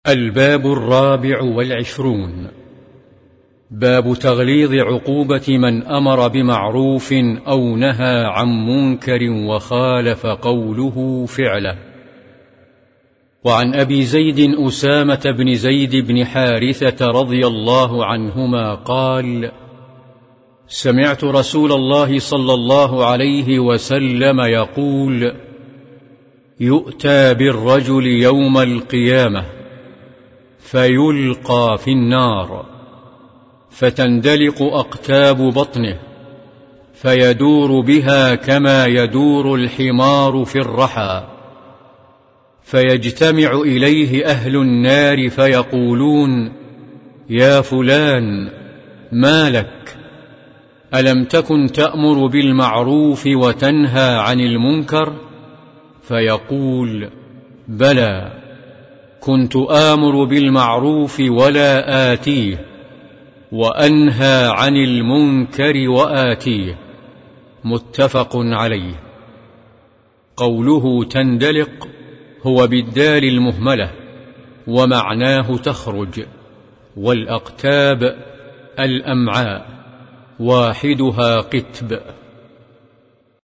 الباب 24. باب تغليظ عقوبة من أمر بمعروف أو نهى عن منكر وخالف قوله فعله. وعن أبي زيد أسامة بن زيد بن حارثة رضي الله عنهما قال: سمعت رسول الله صلى الله عليه وسلم يقول: يؤتى بالرجل يوم القيامة فيلقى في النار، فتندلق أقتاب بطنه، فيدور بها كما يدور الحمار في الرحى، فيجتمع إليه أهل النار فيقولون: يا فلان، ما لك؟ ألم تكن تأمر بالمعروف وتنهى عن المنكر؟ فيقول: بلى، كنت آمر بالمعروف ولا آتيه، وأنهى عن المنكر وآتيه. متفق عليه. قوله تندلق هو بالدال المهملة، ومعناه تخرج، والأقتاب الأمعاء، واحدها قتب.